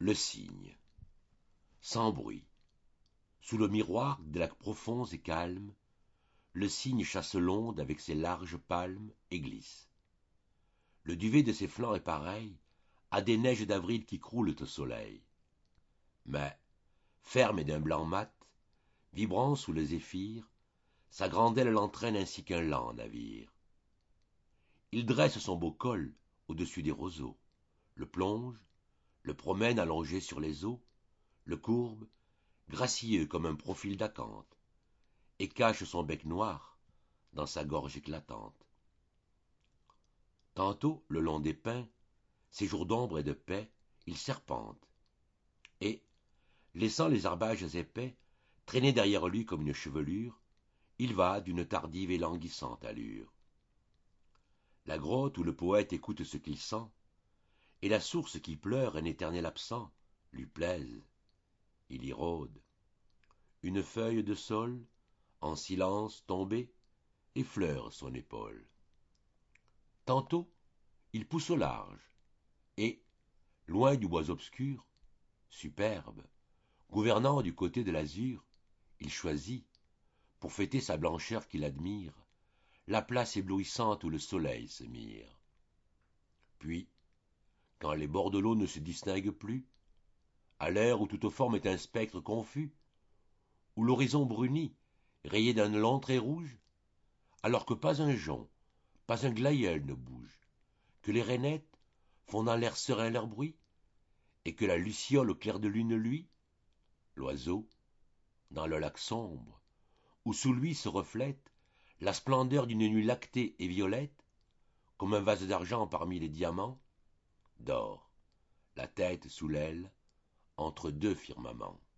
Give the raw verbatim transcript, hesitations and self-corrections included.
Le cygne. Sans bruit. Sous le miroir des lacs profonds et calmes, le cygne chasse l'onde avec ses larges palmes et glisse. Le duvet de ses flancs est pareil à des neiges d'avril qui croulent au soleil. Mais, ferme et d'un blanc mat, vibrant sous le zéphyr, sa grande aile l'entraîne ainsi qu'un lent navire. Il dresse son beau col au-dessus des roseaux, le plonge, le promène allongé sur les eaux, le courbe, gracieux comme un profil d'acanthe, et cache son bec noir dans sa gorge éclatante. Tantôt, le long des pins, ses jours d'ombre et de paix, il serpente, et, laissant les herbages épais traîner derrière lui comme une chevelure, il va d'une tardive et languissante allure. La grotte où le poète écoute ce qu'il sent, et la source qui pleure un éternel absent, lui plaisent. Il y rôde. Une feuille de saule, en silence tombée, effleure son épaule. Tantôt, il pousse au large, et, loin du bois obscur, superbe, gouvernant du côté de l'azur, il choisit, pour fêter sa blancheur qu'il admire, la place éblouissante où le soleil se mire. Puis, quand les bords de l'eau ne se distinguent plus, à l'heure où toute forme est un spectre confus, où l'horizon brunit, rayé d'un long trait rouge, alors que pas un jonc, pas un glaïeul ne bouge, que les rainettes font dans l'air serein leur bruit, et que la luciole au clair de lune luit, l'oiseau, dans le lac sombre, où sous lui se reflète la splendeur d'une nuit lactée et violette, comme un vase d'argent parmi les diamants, dort, la tête sous l'aile, entre deux firmaments.